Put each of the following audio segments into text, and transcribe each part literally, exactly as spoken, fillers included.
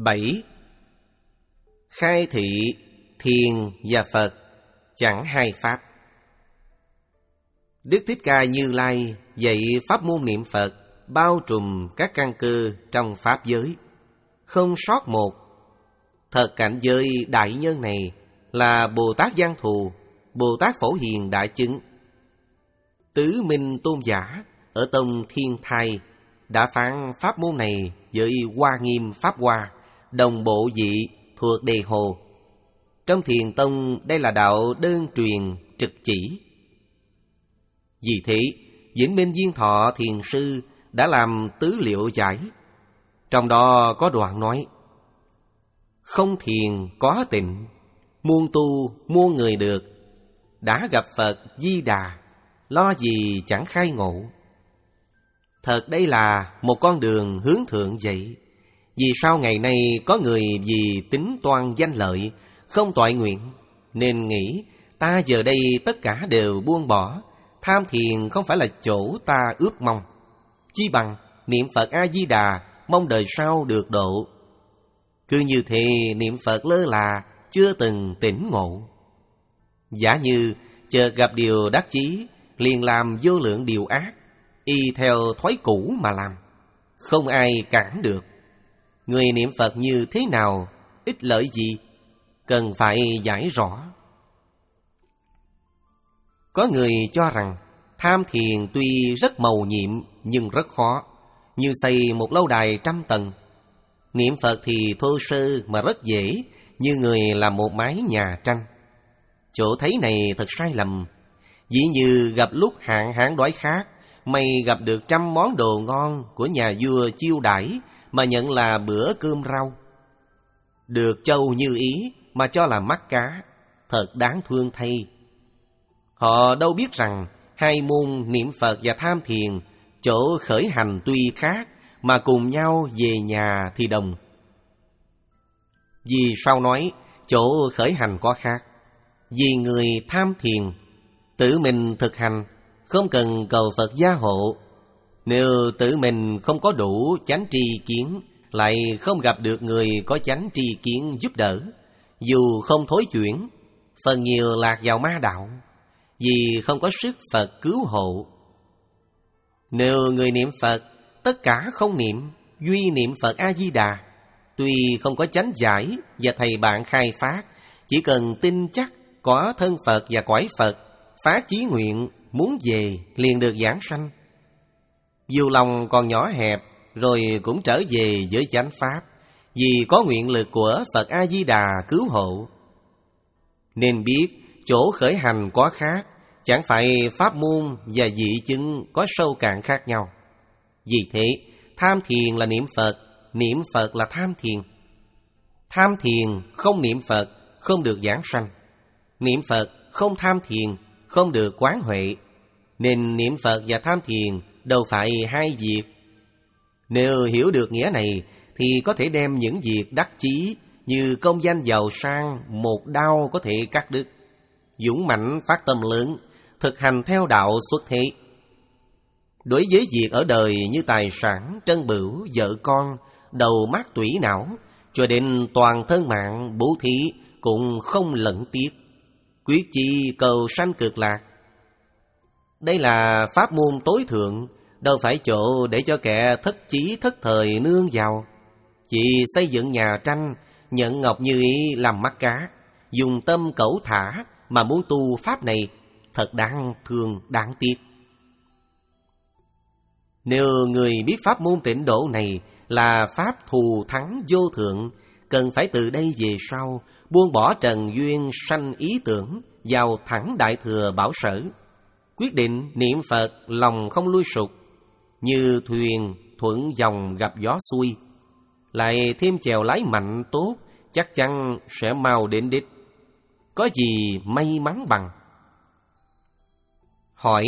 Bảy. Khai thị thiền và Phật chẳng hai pháp. Đức Thích Ca Như Lai dạy pháp môn niệm Phật bao trùm các căn cơ trong pháp giới, không sót một. Thật cảnh giới đại nhân này là Bồ Tát Văn Thù, Bồ Tát Phổ Hiền đã chứng. Tứ Minh Tôn Giả ở tông Thiên Thai đã phán pháp môn này với Hoa Nghiêm Pháp Hoa, đồng bộ dị thuộc Đề Hồ. Trong Thiền Tông đây là đạo đơn truyền trực chỉ. Vì thế Vĩnh Minh Viên Thọ Thiền Sư đã làm tứ liệu giải. Trong đó có đoạn nói: không thiền có tịnh, muôn tu muôn người được. Đã gặp Phật Di Đà, lo gì chẳng khai ngộ. Thật đây là một con đường hướng thượng vậy. Vì sao ngày nay có người vì tính toan danh lợi, không toại nguyện, nên nghĩ ta giờ đây tất cả đều buông bỏ. Tham thiền không phải là chỗ ta ước mong, chi bằng niệm Phật A-di-đà, mong đời sau được độ. Cứ như thế niệm Phật lơ là, chưa từng tỉnh ngộ. Giả như chợt gặp điều đắc chí, liền làm vô lượng điều ác, y theo thói cũ mà làm, không ai cản được. Người niệm Phật như thế nào, ích lợi gì, cần phải giải rõ. Có người cho rằng tham thiền tuy rất mầu nhiệm nhưng rất khó, như xây một lâu đài trăm tầng. Niệm Phật thì thô sơ mà rất dễ, như người làm một mái nhà tranh. Chỗ thấy này thật sai lầm. Dĩ như gặp lúc hạn hán đói khát, mày gặp được trăm món đồ ngon của nhà vua chiêu đãi mà nhận là bữa cơm rau. Được trâu như ý mà cho là mắt cá, thật đáng thương thay. Họ đâu biết rằng hai môn niệm Phật và tham thiền chỗ khởi hành tuy khác, mà cùng nhau về nhà thì đồng. Vì sao nói chỗ khởi hành có khác? Vì người tham thiền tự mình thực hành, không cần cầu Phật gia hộ. Nếu tự mình không có đủ chánh tri kiến, lại không gặp được người có chánh tri kiến giúp đỡ, dù không thối chuyển, phần nhiều lạc vào ma đạo, vì không có sức Phật cứu hộ. Nếu người niệm Phật tất cả không niệm, duy niệm Phật A-di-đà, tuy không có chánh giải và thầy bạn khai phát, chỉ cần tin chắc có thân Phật và cõi Phật, phát chí nguyện muốn về liền được giảng sanh. Dù lòng còn nhỏ hẹp, rồi cũng trở về với chánh pháp, vì có nguyện lực của Phật A-di-đà cứu hộ. Nên biết chỗ khởi hành có khác, chẳng phải pháp môn và dị chứng có sâu cạn khác nhau. Vì thế tham thiền là niệm Phật, niệm Phật là tham thiền. Tham thiền không niệm Phật không được giảng sanh, niệm Phật không tham thiền không được quán huệ. Nên niệm Phật và tham thiền đâu phải hai việc. Nếu hiểu được nghĩa này thì có thể đem những việc đắc chí như công danh giàu sang một đao có thể cắt đứt, dũng mãnh phát tâm lớn, thực hành theo đạo xuất thế. Đối với việc ở đời như tài sản, trân bửu, vợ con, đầu mắt tủy não, cho đến toàn thân mạng bố thí cũng không lẫn tiếc, quyết chí cầu sanh cực lạc. Đây là pháp môn tối thượng, đâu phải chỗ để cho kẻ thất chí thất thời nương vào. Chỉ xây dựng nhà tranh, nhận ngọc như ý làm mắt cá, dùng tâm cẩu thả mà muốn tu pháp này, thật đáng thương đáng tiếc. Nếu người biết pháp môn tịnh độ này là pháp thù thắng vô thượng, cần phải từ đây về sau buông bỏ trần duyên sanh ý tưởng, vào thẳng đại thừa bảo sở, quyết định niệm Phật lòng không lui sụp, như thuyền thuận dòng gặp gió xuôi, lại thêm chèo lái mạnh tốt, chắc chắn sẽ mau đến đích. Có gì may mắn bằng? Hỏi: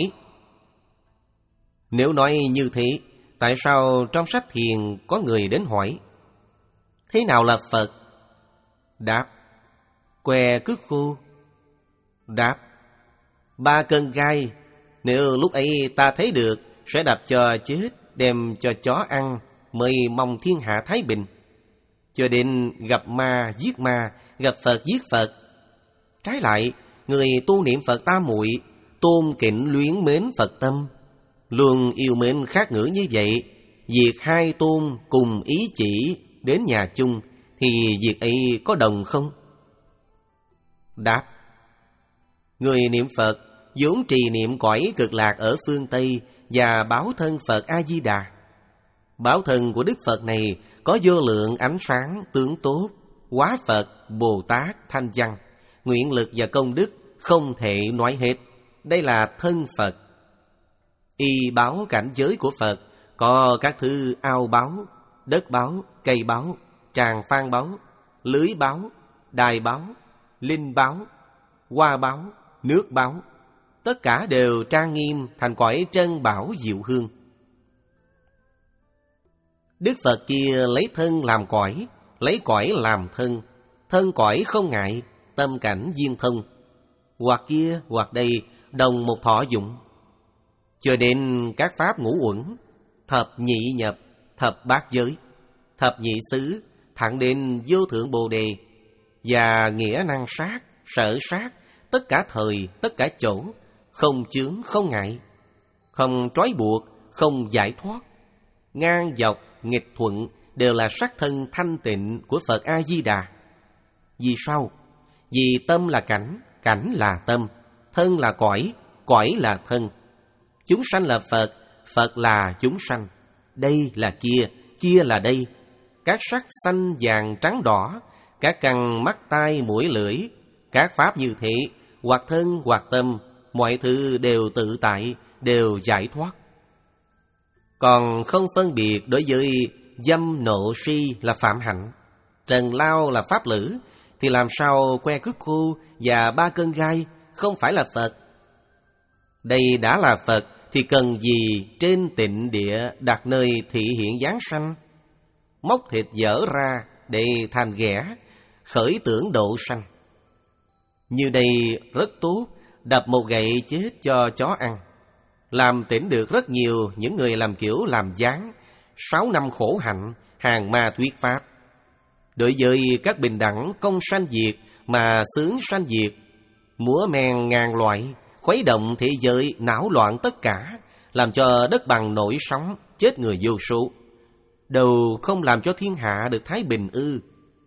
nếu nói như thế, tại sao trong sách thiền có người đến hỏi: thế nào là Phật? Đáp: què cứt khô. Đáp: ba cân gai, nếu lúc ấy ta thấy được, sẽ đập cho chết, đem cho chó ăn, mới mong thiên hạ thái bình. cho đến gặp ma giết ma, gặp Phật giết Phật. Trái lại, người tu niệm Phật tam muội, tôn kính luyến mến Phật tâm, luôn yêu mến khác ngữ như vậy, việc hai tôn cùng ý chỉ đến nhà chung thì việc ấy có đồng không? Đáp: người niệm Phật vốn trì niệm cõi cực lạc ở phương Tây và báo thân Phật A-di-đà. Báo thân của Đức Phật này có vô lượng ánh sáng tướng tốt, hóa Phật, Bồ Tát, thanh văn, nguyện lực và công đức không thể nói hết. Đây là thân Phật. Y báo cảnh giới của Phật có các thứ ao báo, đất báo, cây báo, tràng phan báo, lưới báo, đài báo, linh báo, hoa báo, nước báo. Tất cả đều trang nghiêm thành cõi trân bảo diệu hương. Đức Phật kia lấy thân làm cõi, lấy cõi làm thân. Thân cõi không ngại, tâm cảnh viên thông. Hoặc kia hoặc đây đồng một thọ dụng. Cho đến các pháp ngũ uẩn, thập nhị nhập, thập bát giới, thập nhị xứ, thẳng đến vô thượng Bồ Đề và nghĩa năng sát, sở sát, tất cả thời, tất cả chỗ, không chướng, không ngại, không trói buộc, không giải thoát, ngang dọc, nghịch thuận đều là sắc thân thanh tịnh của Phật A-di-đà. Vì sao? Vì tâm là cảnh, cảnh là tâm, thân là cõi, cõi là thân. Chúng sanh là Phật, Phật là chúng sanh. Đây là kia, kia là đây. Các sắc xanh vàng trắng đỏ, các căn mắt tai mũi lưỡi, các pháp như thế, hoặc thân hoặc tâm, mọi thứ đều tự tại, đều giải thoát. Còn không phân biệt đối với dâm nộ si là phạm hạnh, trần lao là pháp lữ, thì làm sao que cứt khô và ba cơn gai không phải là Phật? Đây đã là Phật thì cần gì trên tịnh địa đặt nơi thị hiện giáng sanh, móc thịt dở ra để thành ghẻ, khởi tưởng độ sanh. Như đây rất tốt, đập một gậy chết cho chó ăn, làm tỉnh được rất nhiều những người làm kiểu làm gián, sáu năm khổ hạnh, hàng ma thuyết pháp. Đối với các bình đẳng công sanh diệt mà xướng sanh diệt, múa men ngàn loại, khuấy động thế giới, não loạn tất cả, làm cho đất bằng nổi sóng, chết người vô số. Đâu không làm cho thiên hạ được thái bình ư?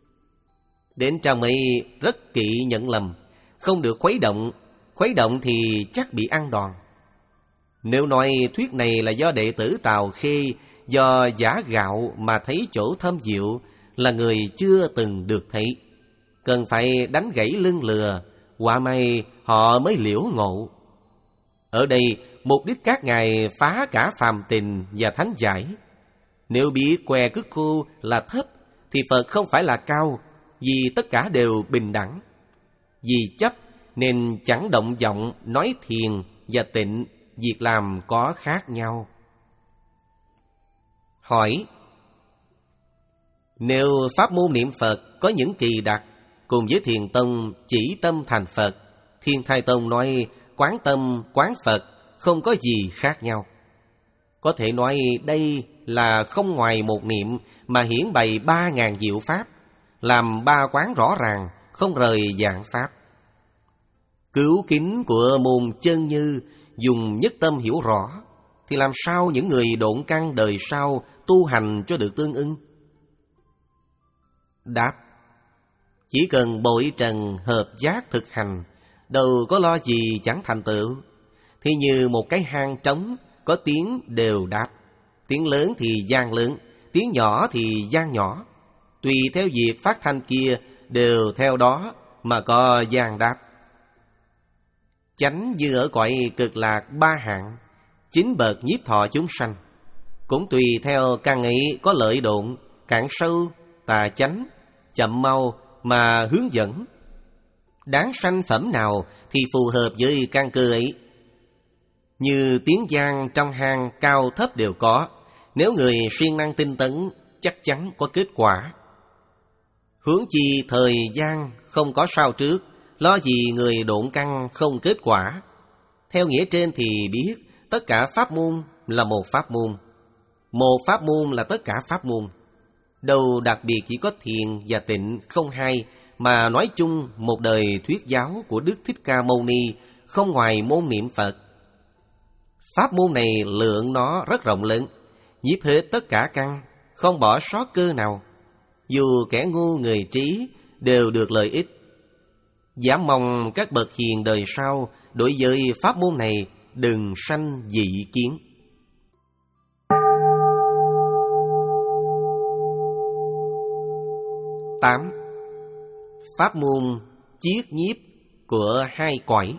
Đến trang mây rất kỵ nhận lầm, không được khuấy động, khuấy động thì chắc bị ăn đòn. Nếu nói thuyết này là do đệ tử Tào Khê do giả gạo mà thấy chỗ thâm diệu, là người chưa từng được thấy, cần phải đánh gãy lưng lừa, quả may họ mới liễu ngộ. Ở đây mục đích các ngài phá cả phàm tình và thánh giải. Nếu biết que cứt khô là thấp thì Phật không phải là cao, vì tất cả đều bình đẳng. Vì chấp nên chẳng động vọng nói thiền và tịnh, việc làm có khác nhau. Hỏi: nếu pháp môn niệm Phật có những kỳ đặc, cùng với Thiền Tông chỉ tâm thành Phật, Thiên Thai Tông nói quán tâm quán Phật không có gì khác nhau. Có thể nói đây là không ngoài một niệm mà hiển bày ba ngàn diệu pháp, làm ba quán rõ ràng, không rời dạng pháp. Cứu kính của môn chân như dùng nhất tâm hiểu rõ, thì làm sao những người độn căn đời sau tu hành cho được tương ưng? Đáp: chỉ cần bội trần hợp giác thực hành, đâu có lo gì chẳng thành tựu. Thì như một cái hang trống, có tiếng đều đáp. Tiếng lớn thì gian lớn, tiếng nhỏ thì gian nhỏ. Tùy theo việc phát thanh kia, đều theo đó mà có gian đáp. Chánh như ở cõi cực lạc ba hạng, chín bậc nhiếp thọ chúng sanh. Cũng tùy theo căn ấy có lợi độn, cạn sâu, tà chánh, chậm mau mà hướng dẫn. Đáng sanh phẩm nào thì phù hợp với căn cơ ấy. Như tiếng gian trong hang cao thấp đều có, nếu người siêng năng tinh tấn chắc chắn có kết quả. Huống chi thời gian không có sao trước, lo gì người độn căn không kết quả. Theo nghĩa trên thì biết tất cả pháp môn là một pháp môn, một pháp môn là tất cả pháp môn. đâu đặc biệt chỉ có thiền và tịnh không hai, mà nói chung một đời thuyết giáo của Đức Thích Ca Mâu Ni không ngoài môn niệm Phật. Pháp môn này lượng nó rất rộng lớn, nhiếp hết tất cả căn, không bỏ sót cơ nào. Dù kẻ ngu người trí đều được lợi ích. Giả mong các bậc hiền đời sau đối với pháp môn này đừng sanh dị kiến. Tám. Pháp môn chiết nhiếp của hai cõi.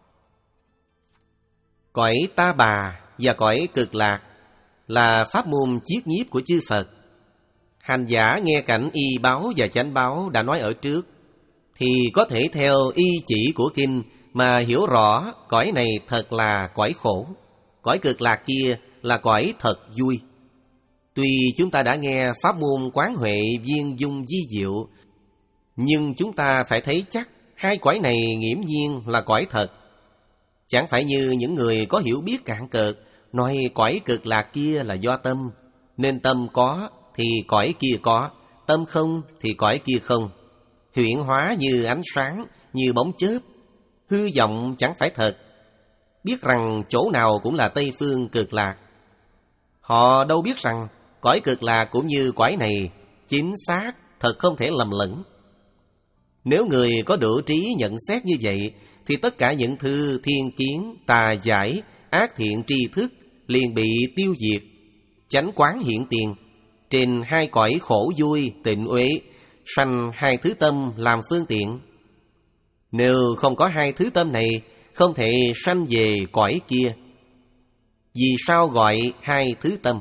Cõi Ta Bà và cõi Cực Lạc là pháp môn chiết nhiếp của chư Phật. Hành giả nghe cảnh y báo và chánh báo đã nói ở trước, thì có thể theo y chỉ của kinh mà hiểu rõ cõi này thật là cõi khổ, cõi Cực Lạc kia là cõi thật vui. Tuy chúng ta đã nghe pháp môn quán huệ viên dung di diệu, nhưng chúng ta phải thấy chắc hai cõi này nghiễm nhiên là cõi thật. Chẳng phải như những người có hiểu biết cạn cợt nói cõi Cực Lạc kia là do tâm, nên tâm có thì cõi kia có, tâm không thì cõi kia không. Huyễn hóa như ánh sáng, như bóng chớp, hư vọng chẳng phải thật. Biết rằng chỗ nào cũng là Tây Phương Cực Lạc. Họ đâu biết rằng cõi Cực Lạc cũng như cõi này chính xác, thật không thể lầm lẫn. Nếu người có đủ trí nhận xét như vậy, thì tất cả những thứ thiên kiến, tà giải, ác thiện tri thức liền bị tiêu diệt. Chánh quán hiện tiền, trên hai cõi khổ vui, tịnh uế, sanh hai thứ tâm làm phương tiện. Nếu không có hai thứ tâm này, không thể sanh về cõi kia. Vì sao gọi hai thứ tâm?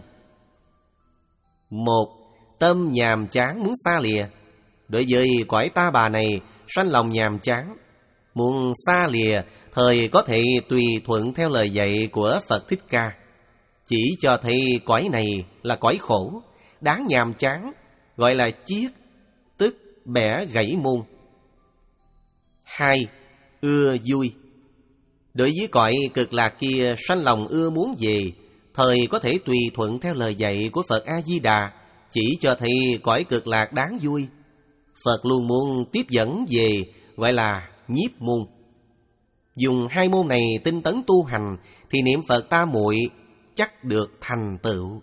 Một, tâm nhàm chán muốn xa lìa. Đối với cõi Ta Bà này, sanh lòng nhàm chán, muốn xa lìa, thời có thể tùy thuận theo lời dạy của Phật Thích Ca. Chỉ cho thấy cõi này là cõi khổ, đáng nhàm chán, gọi là chiết, tức bẻ gãy môn. Hai, ưa vui. Đối với cõi Cực Lạc kia sanh lòng ưa muốn về, thời có thể tùy thuận theo lời dạy của Phật A-di-đà, chỉ cho thấy cõi Cực Lạc đáng vui. Phật luôn muốn tiếp dẫn về, gọi là nhiếp môn. Dùng hai môn này tinh tấn tu hành, thì niệm Phật ta muội chắc được thành tựu.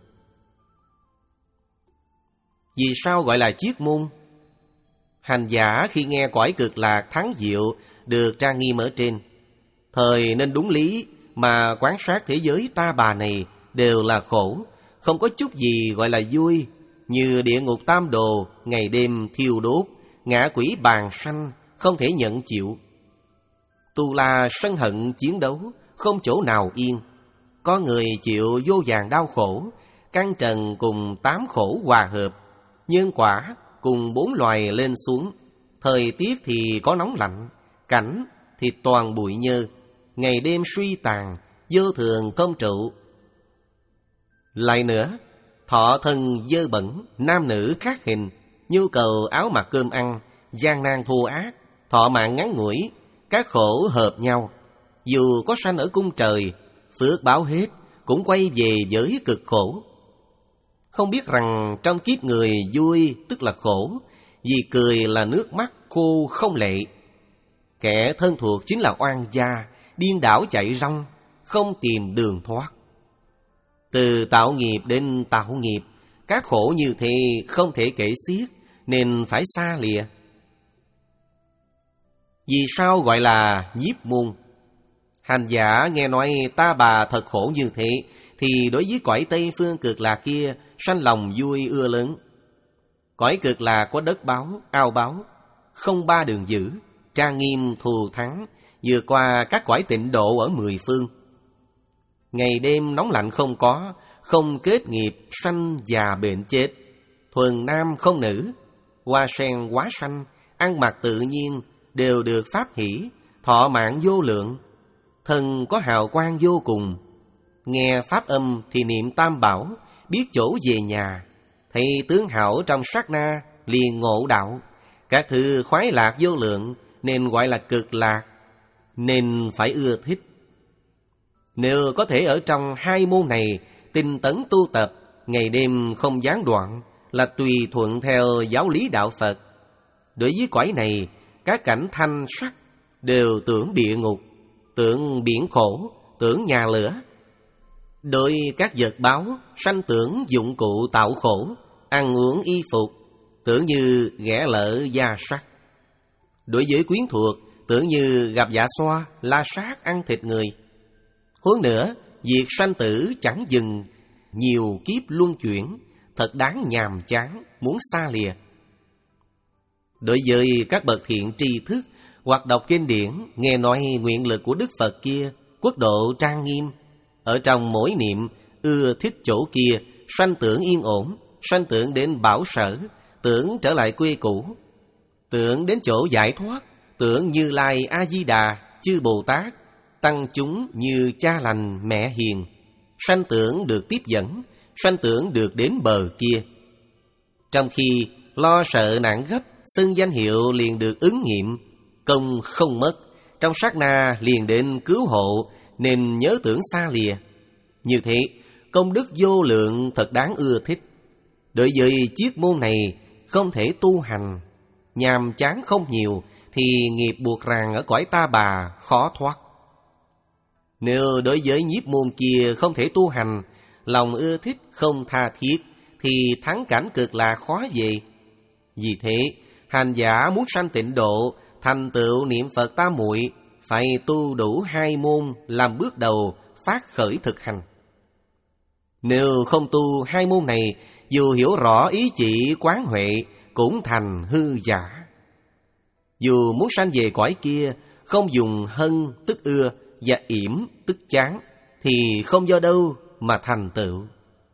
Vì sao gọi là chiết môn? Hành giả khi nghe cõi Cực Lạc thắng diệu được trang nghiêm ở trên, thời nên đúng lý mà quán sát thế giới Ta Bà này đều là khổ, không có chút gì gọi là vui, như địa ngục tam đồ ngày đêm thiêu đốt, ngạ quỷ bàn sanh không thể nhận chịu. Tu la sân hận chiến đấu, không chỗ nào yên. Có người chịu vô vàn đau khổ, căn trần cùng tám khổ hòa hợp, nhân quả cùng bốn loài lên xuống. Thời tiết thì có nóng lạnh, cảnh thì toàn bụi nhơ, ngày đêm suy tàn, vô thường không trụ. Lại nữa, thọ thân dơ bẩn, nam nữ khác hình, nhu cầu áo mặc cơm ăn, gian nan thua ác, thọ mạng ngắn ngủi, các khổ hợp nhau. Dù có sanh ở cung trời, phước báo hết cũng quay về với cực khổ. Không biết rằng trong kiếp người vui tức là khổ, vì cười là nước mắt khô không lệ. Kẻ thân thuộc chính là oan gia, điên đảo chạy rong, không tìm đường thoát. Từ tạo nghiệp đến tạo nghiệp, các khổ như thế không thể kể xiết, nên phải xa lìa. Vì sao gọi là nhiếp môn? Hành giả nghe nói Ta Bà thật khổ như thế, thì đối với cõi Tây Phương Cực Lạc kia sanh lòng vui ưa lớn. Cõi Cực Lạc có đất báo, ao báo, không ba đường giữ, trang nghiêm thù thắng, vượt qua các cõi tịnh độ ở mười phương. Ngày đêm nóng lạnh không có, không kết nghiệp, sanh già bệnh chết, thuần nam không nữ, hoa sen quá sanh, ăn mặc tự nhiên, đều được pháp hỷ, thọ mạng vô lượng, thân có hào quang vô cùng. Nghe pháp âm thì niệm Tam Bảo, biết chỗ về nhà, thấy tướng hảo trong sát na, liền ngộ đạo. Các thứ khoái lạc vô lượng, nên gọi là Cực Lạc, nên phải ưa thích. Nếu có thể ở trong hai môn này tinh tấn tu tập, ngày đêm không gián đoạn, là tùy thuận theo giáo lý đạo Phật. Đối với cõi này, các cảnh thanh sắc đều tưởng địa ngục, tưởng biển khổ, tưởng nhà lửa. Đối các vật báo, sanh tưởng dụng cụ tạo khổ, ăn uống y phục, tưởng như ghẻ lỡ da sắt. Đối với quyến thuộc, tưởng như gặp dạ xoa, la sát ăn thịt người. Huống nữa, việc sanh tử chẳng dừng, nhiều kiếp luân chuyển, thật đáng nhàm chán, muốn xa lìa. Đối với các bậc thiện tri thức hoặc đọc kinh điển, nghe nói nguyện lực của Đức Phật kia, quốc độ trang nghiêm, ở trong mỗi niệm ưa thích chỗ kia, sanh tưởng yên ổn, sanh tưởng đến bảo sở, tưởng trở lại quê cũ, tưởng đến chỗ giải thoát, tưởng Như Lai A Di Đà, chư Bồ Tát, tăng chúng như cha lành mẹ hiền, sanh tưởng được tiếp dẫn, sanh tưởng được đến bờ kia. Trong khi lo sợ nạn gấp, xưng danh hiệu liền được ứng nghiệm, công không mất, trong sát na liền đến cứu hộ, nên nhớ tưởng xa lìa. Như thế, công đức vô lượng thật đáng ưa thích. Đối với chiết môn này không thể tu hành, nhàm chán không nhiều, thì nghiệp buộc rằng ở cõi ta bà khó thoát. Nếu đối với nhiếp môn kia không thể tu hành, lòng ưa thích không tha thiết, thì thắng cảnh cực là khó về. Vì thế, hành giả muốn sanh tịnh độ, thành tựu niệm Phật tam muội, phải tu đủ hai môn làm bước đầu phát khởi thực hành. Nếu không tu hai môn này, dù hiểu rõ ý chỉ quán huệ, cũng thành hư giả. Dù muốn sanh về cõi kia, không dùng hân tức ưa và yểm tức chán, thì không do đâu mà thành tựu.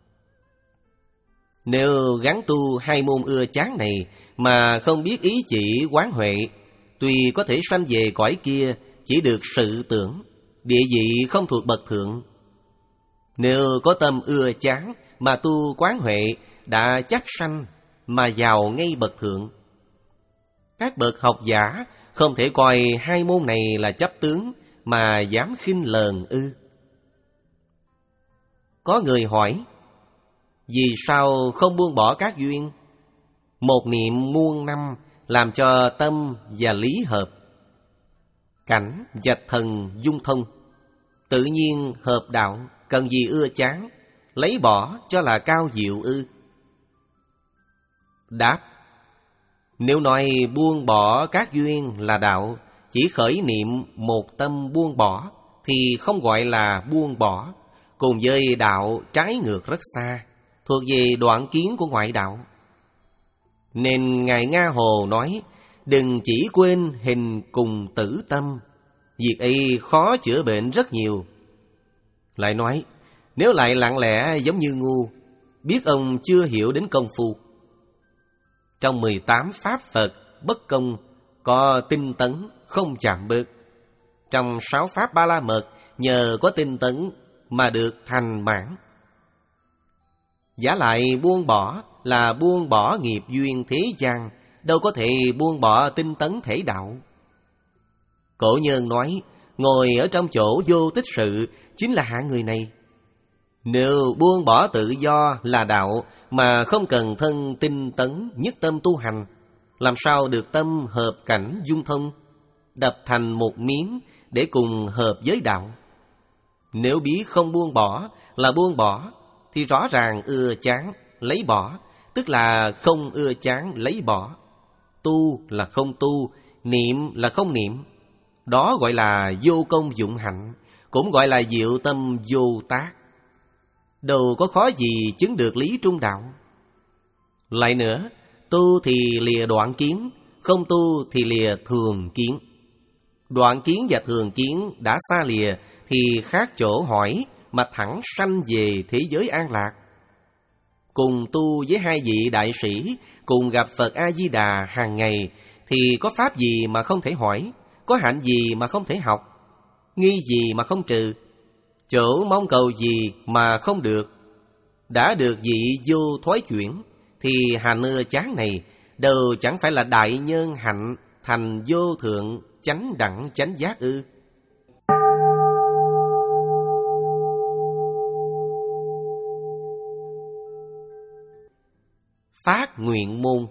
Nếu gắng tu hai môn ưa chán này mà không biết ý chỉ quán huệ, tuy có thể sanh về cõi kia, chỉ được sự tưởng, địa vị không thuộc bậc thượng. Nếu có tâm ưa chán mà tu quán huệ, đã chắc sanh mà vào ngay bậc thượng. Các bậc học giả không thể coi hai môn này là chấp tướng mà dám khinh lờn ư? Có người hỏi, vì sao không buông bỏ các duyên? Một niệm muôn năm làm cho tâm và lý hợp, cảnh và thần dung thông, tự nhiên hợp đạo, cần gì ưa chán, lấy bỏ cho là cao diệu ư? Đáp, nếu nói buông bỏ các duyên là đạo, chỉ khởi niệm một tâm buông bỏ, thì không gọi là buông bỏ, cùng với đạo trái ngược rất xa, thuộc về đoạn kiến của ngoại đạo. Nên Ngài Nga Hồ nói, đừng chỉ quên hình cùng tử tâm, việc ấy khó chữa bệnh rất nhiều. Lại nói, nếu lại lặng lẽ giống như ngu, biết ông chưa hiểu đến công phu. Trong mười tám pháp Phật bất công, có tinh tấn không chạm bớt. Trong sáu pháp Ba La Mật, nhờ có tinh tấn mà được thành mãn. Giả lại buông bỏ là buông bỏ nghiệp duyên thế gian, đâu có thể buông bỏ tinh tấn thể đạo. Cổ nhân nói, ngồi ở trong chỗ vô tích sự chính là hạng người này. Nếu buông bỏ tự do là đạo mà không cần thân tinh tấn nhất tâm tu hành, làm sao được tâm hợp cảnh dung thông, đập thành một miếng để cùng hợp với đạo? Nếu biết không buông bỏ là buông bỏ, thì rõ ràng ưa chán lấy bỏ, tức là không ưa chán lấy bỏ. Tu là không tu, niệm là không niệm. Đó gọi là vô công dụng hạnh, cũng gọi là diệu tâm vô tác. Đâu có khó gì chứng được lý trung đạo. Lại nữa, tu thì lìa đoạn kiến, không tu thì lìa thường kiến. Đoạn kiến và thường kiến đã xa lìa thì khác chỗ hỏi mà thẳng sanh về thế giới an lạc. Cùng tu với hai vị đại sĩ, cùng gặp Phật A-di-đà hàng ngày, thì có pháp gì mà không thể hỏi, có hạnh gì mà không thể học, nghi gì mà không trừ, chỗ mong cầu gì mà không được. Đã được vị vô thoái chuyển, thì hành ưa chán này đều chẳng phải là đại nhân hạnh thành vô thượng chánh đẳng chánh giác ư? Phát nguyện môn.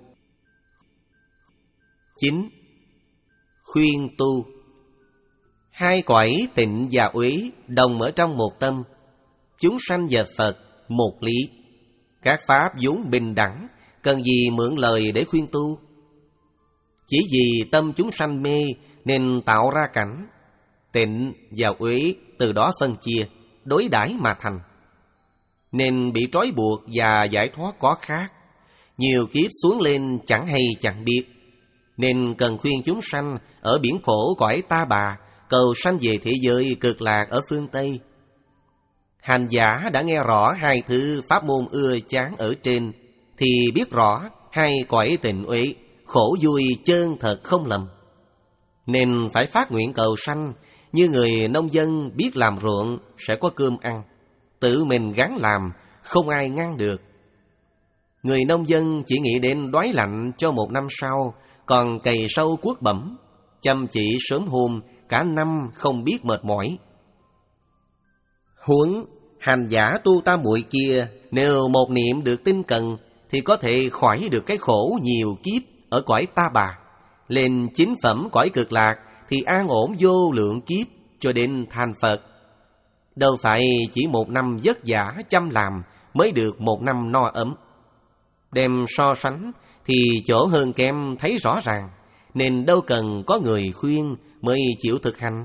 Chín. Khuyên tu. Hai cõi tịnh và uế đồng ở trong một tâm. Chúng sanh và Phật một lý. Các pháp vốn bình đẳng, cần gì mượn lời để khuyên tu? Chỉ vì tâm chúng sanh mê nên tạo ra cảnh. Tịnh và uế từ đó phân chia, đối đãi mà thành. Nên bị trói buộc và giải thoát có khác. Nhiều kiếp xuống lên chẳng hay chẳng biết. Nên cần khuyên chúng sanh ở biển khổ cõi Ta Bà, cầu sanh về thế giới cực lạc ở phương Tây. Hành giả đã nghe rõ hai thứ pháp môn ưa chán ở trên, thì biết rõ hai cõi tịnh uế, khổ vui chân thật không lầm. Nên phải phát nguyện cầu sanh, như người nông dân biết làm ruộng sẽ có cơm ăn, tự mình gắng làm, không ai ngăn được. Người nông dân chỉ nghĩ đến đói lạnh cho một năm sau, còn cày sâu cuốc bẩm, chăm chỉ sớm hôm, cả năm không biết mệt mỏi. Huống hành giả tu tam muội kia, nếu một niệm được tinh cần, thì có thể khỏi được cái khổ nhiều kiếp ở cõi Ta Bà. Lên chính phẩm cõi cực lạc thì an ổn vô lượng kiếp cho đến thành Phật. Đâu phải chỉ một năm vất vả chăm làm mới được một năm no ấm. Đem so sánh thì chỗ hơn kém thấy rõ ràng, nên đâu cần có người khuyên mới chịu thực hành.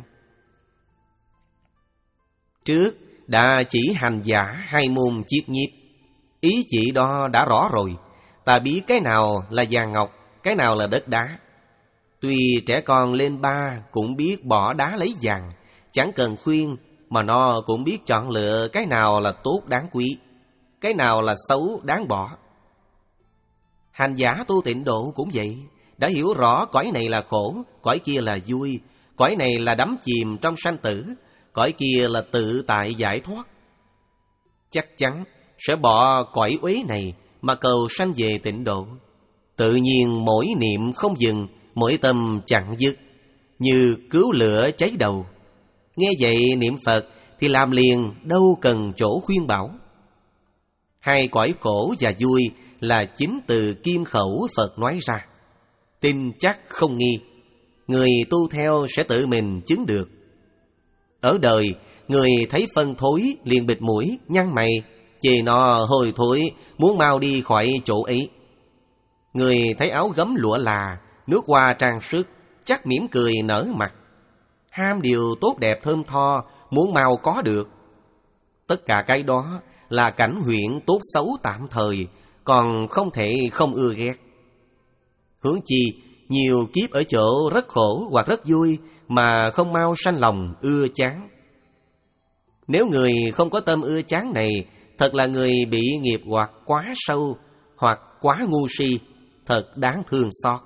Trước đã chỉ hành giả hai môn chiết nhiếp, ý chỉ đó đã rõ rồi. Ta biết cái nào là vàng ngọc, cái nào là đất đá. Tuy trẻ con lên ba cũng biết bỏ đá lấy vàng, chẳng cần khuyên mà nó cũng biết chọn lựa cái nào là tốt đáng quý, cái nào là xấu đáng bỏ. Hành giả tu tịnh độ cũng vậy, đã hiểu rõ cõi này là khổ, cõi kia là vui, cõi này là đắm chìm trong sanh tử, cõi kia là tự tại giải thoát. Chắc chắn sẽ bỏ cõi uế này mà cầu sanh về tịnh độ. Tự nhiên mỗi niệm không dừng, mỗi tâm chẳng dứt, như cứu lửa cháy đầu. Nghe vậy niệm Phật thì làm liền, đâu cần chỗ khuyên bảo. Hai cõi khổ và vui là chính từ kim khẩu Phật nói ra. Tin chắc không nghi, người tu theo sẽ tự mình chứng được. Ở đời, người thấy phân thối liền bịt mũi, nhăn mày, chê nó hôi thối, muốn mau đi khỏi chỗ ấy. Người thấy áo gấm lụa là, nước hoa trang sức, chắc mỉm cười nở mặt. Ham điều tốt đẹp thơm tho, muốn mau có được. Tất cả cái đó là cảnh huyễn tốt xấu tạm thời, còn không thể không ưa ghét. Huống chi nhiều kiếp ở chỗ rất khổ hoặc rất vui mà không mau sanh lòng ưa chán. Nếu người không có tâm ưa chán này, thật là người bị nghiệp hoặc quá sâu hoặc quá ngu si, thật đáng thương xót.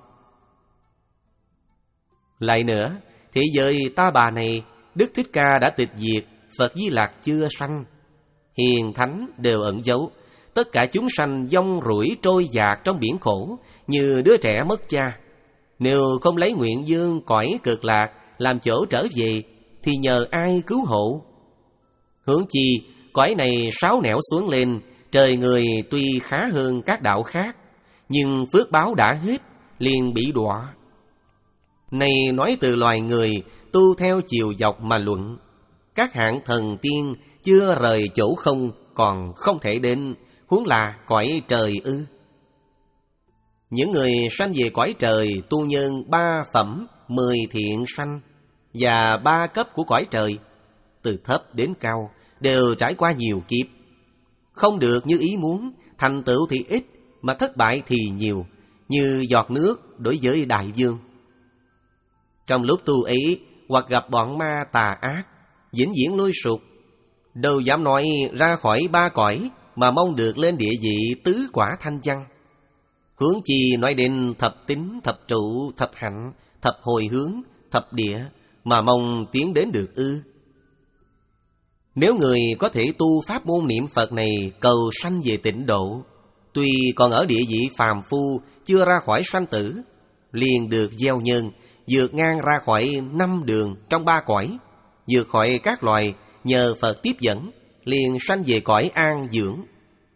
Lại nữa, thế giới Ta Bà này, Đức Thích Ca đã tịch diệt, Phật Di Lặc chưa sanh. Hiền thánh đều ẩn giấu, tất cả chúng sanh vong rủi trôi dạt trong biển khổ, như đứa trẻ mất cha. Nếu không lấy nguyện dương cõi cực lạc làm chỗ trở về, thì nhờ ai cứu hộ? Huống chi cõi này sáo nẻo xuống lên, trời người tuy khá hơn các đạo khác, nhưng phước báo đã hết, liền bị đọa. Này nói từ loài người tu theo chiều dọc mà luận, các hạng thần tiên chưa rời chỗ không còn không thể đến, huống là cõi trời ư? Những người sanh về cõi trời tu nhân ba phẩm mười thiện sanh và ba cấp của cõi trời, từ thấp đến cao đều trải qua nhiều kiếp. Không được như ý muốn, thành tựu thì ít mà thất bại thì nhiều, như giọt nước đối với đại dương. Trong lúc tu ấy, hoặc gặp bọn ma tà ác, vĩnh viễn lôi sụp, đâu dám nói ra khỏi ba cõi mà mong được lên địa vị tứ quả thanh văn. Hướng chi nói đến thập tín, thập trụ, thập hạnh, thập hồi hướng, thập địa mà mong tiến đến được ư? Nếu người có thể tu pháp môn niệm Phật này cầu sanh về tịnh độ, tuy còn ở địa vị phàm phu chưa ra khỏi sanh tử, liền được gieo nhân, vượt ngang ra khỏi năm đường trong ba cõi, vượt khỏi các loài, nhờ Phật tiếp dẫn, liền sanh về cõi an dưỡng.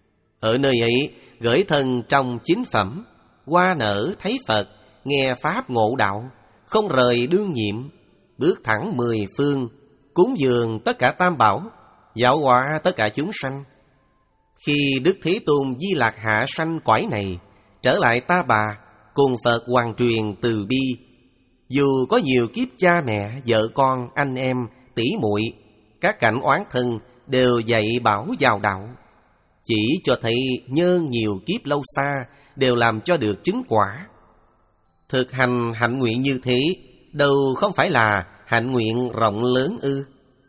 Ở nơi ấy, gửi thân trong chính phẩm, hoa nở thấy Phật, nghe Pháp ngộ đạo, không rời đương nhiệm, bước thẳng mười phương, cúng dường tất cả tam bảo, giáo hóa tất cả chúng sanh. Khi Đức Thế Tôn Di Lạc hạ sanh cõi này, trở lại Ta Bà, cùng Phật hoàn truyền từ bi. Dù có nhiều kiếp cha mẹ, vợ con, anh em, tỷ muội, các cảnh oán thân đều dạy bảo vào đạo. Chỉ cho thấy nhân nhiều kiếp lâu xa đều làm cho được chứng quả. Thực hành hạnh nguyện như thế, đâu không phải là hạnh nguyện rộng lớn ư?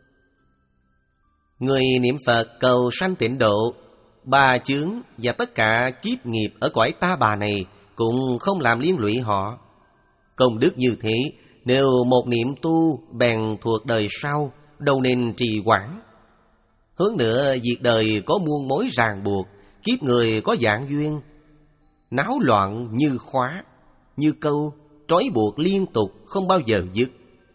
Người niệm Phật cầu sanh tịnh độ, ba chướng và tất cả kiếp nghiệp ở cõi Ta Bà này cũng không làm liên lụy họ. Công đức như thế, nếu một niệm tu bèn thuộc đời sau, đâu nên trì hoãn. Hơn nữa, việc đời có muôn mối ràng buộc, kiếp người có dạng duyên, náo loạn như khóa, như câu, trói buộc liên tục không bao giờ dứt.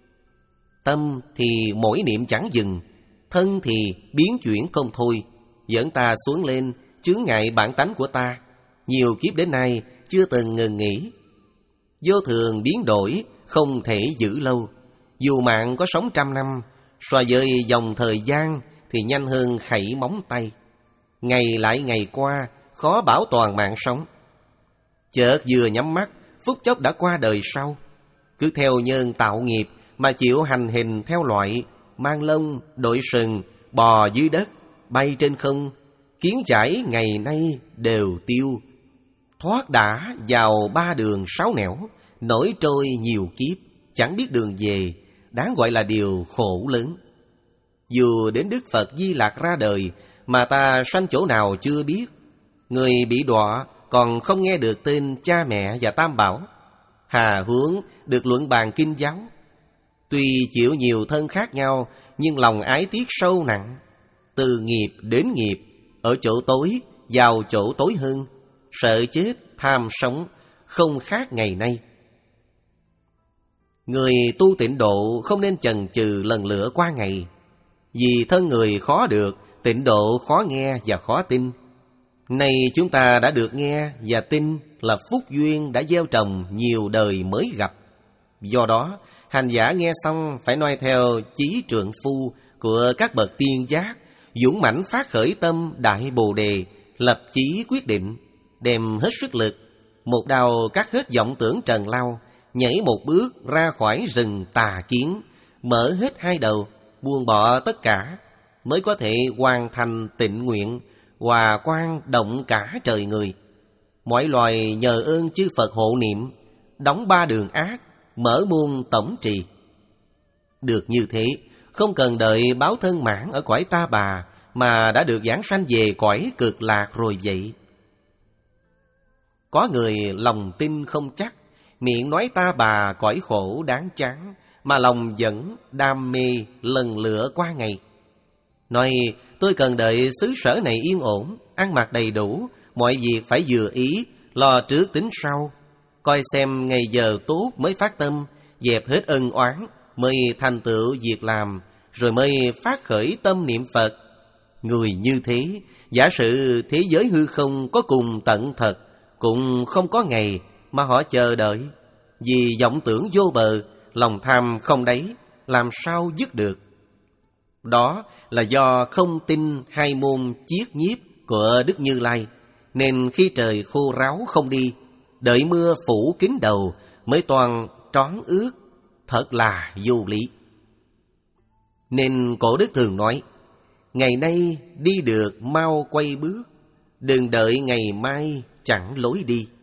Tâm thì mỗi niệm chẳng dừng, thân thì biến chuyển không thôi, dẫn ta xuống lên, chướng ngại bản tánh của ta, nhiều kiếp đến nay chưa từng ngừng nghỉ. Vô thường biến đổi, không thể giữ lâu. Dù mạng có sống trăm năm, so với dòng thời gian thì nhanh hơn khẩy móng tay. Ngày lại ngày qua, khó bảo toàn mạng sống. Chợt vừa nhắm mắt, phút chốc đã qua đời sau. Cứ theo nhân tạo nghiệp mà chịu hành hình theo loại, mang lông, đội sừng, bò dưới đất, bay trên không, kiến chải ngày nay đều tiêu. Thoát đã vào ba đường sáu nẻo, nổi trôi nhiều kiếp, chẳng biết đường về, đáng gọi là điều khổ lớn. Dù đến Đức Phật Di Lạc ra đời, mà ta sanh chỗ nào chưa biết. Người bị đọa còn không nghe được tên cha mẹ và tam bảo, hà huống được luận bàn kinh giáo. Tuy chịu nhiều thân khác nhau, nhưng lòng ái tiếc sâu nặng. Từ nghiệp đến nghiệp, ở chỗ tối vào chỗ tối hơn, sợ chết tham sống, không khác ngày nay. Người tu tịnh độ không nên chần chừ lần lữa qua ngày, vì thân người khó được, tịnh độ khó nghe và khó tin. Nay chúng ta đã được nghe và tin là phúc duyên đã gieo trồng nhiều đời mới gặp. Do đó, hành giả nghe xong phải noi theo chí trượng phu của các bậc tiên giác, dũng mãnh phát khởi tâm đại bồ đề, lập chí quyết định, đem hết sức lực, một đao cắt hết vọng tưởng trần lao, nhảy một bước ra khỏi rừng tà kiến, mở hết hai đầu, buông bỏ tất cả, mới có thể hoàn thành tịnh nguyện, hòa quang động cả trời người. Mọi loài nhờ ơn chư Phật hộ niệm, đóng ba đường ác, mở môn tổng trì. Được như thế, không cần đợi báo thân mãn ở cõi Ta Bà, mà đã được giảng sanh về cõi cực lạc rồi vậy. Có người lòng tin không chắc, miệng nói Ta Bà cõi khổ đáng chán, mà lòng vẫn đam mê lần lữa qua ngày. Nói tôi cần đợi xứ sở này yên ổn, ăn mặc đầy đủ, mọi việc phải vừa ý, lo trước tính sau, coi xem ngày giờ tốt mới phát tâm, dẹp hết ân oán, mới thành tựu việc làm, rồi mới phát khởi tâm niệm Phật. Người như thế, giả sử thế giới hư không có cùng tận thật, cũng không có ngày mà họ chờ đợi. Vì vọng tưởng vô bờ, lòng tham không đáy, làm sao dứt được? Đó là do không tin hai môn chiết nhiếp của Đức Như Lai, nên khi trời khô ráo không đi, đợi mưa phủ kín đầu mới toàn trón ướt, thật là vô lý. Nên cổ đức thường nói, ngày nay đi được mau quay bước, đừng đợi ngày mai chẳng lối đi.